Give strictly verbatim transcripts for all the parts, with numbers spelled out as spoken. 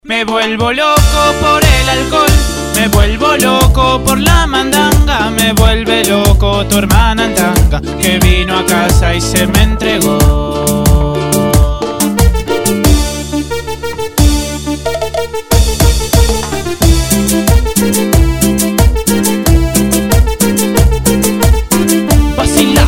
Me vuelvo loco por el alcohol, me vuelvo loco por la mandanga, me vuelve loco tu hermana en tanga, que vino a casa y se me entregó. Vacila.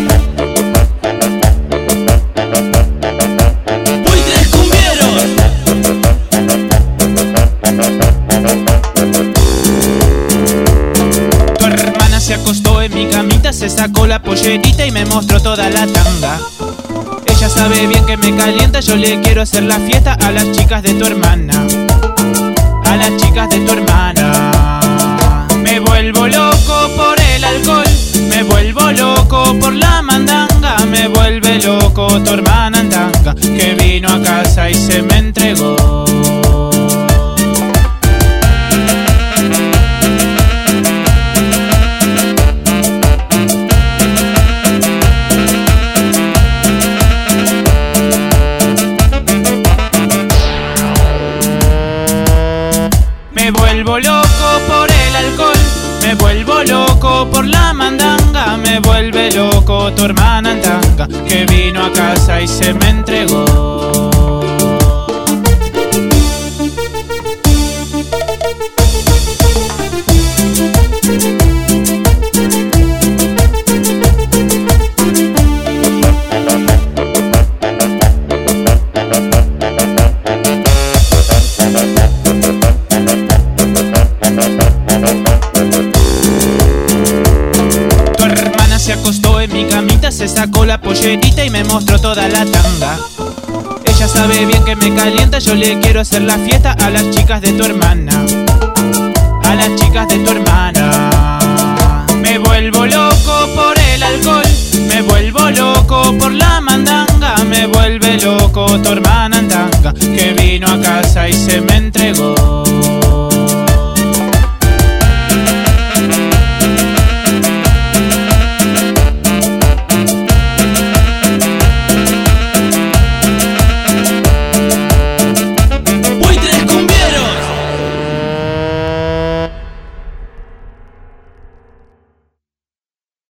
Se acostó en mi camita, se sacó la pollerita y me mostró toda la tanga. Ella sabe bien que me calienta, yo le quiero hacer la fiesta a las chicas de tu hermana, a las chicas de tu hermana. Me vuelvo loco por el alcohol, me vuelvo loco por la mandanga, me vuelve loco tu hermana en tanga, que vino a casa y se me entregó. Me vuelvo loco por el alcohol, me vuelvo loco por la mandanga, me vuelve loco tu hermana en tanga, que vino a casa y se me entregó. Se acostó en mi camita, se sacó la pollerita y me mostró toda la tanga. Ella sabe bien que me calienta, yo le quiero hacer la fiesta a las chicas de tu hermana, a las chicas de tu hermana. Me vuelvo loco por el alcohol, me vuelvo loco por la mandanga, me vuelve loco tu hermana.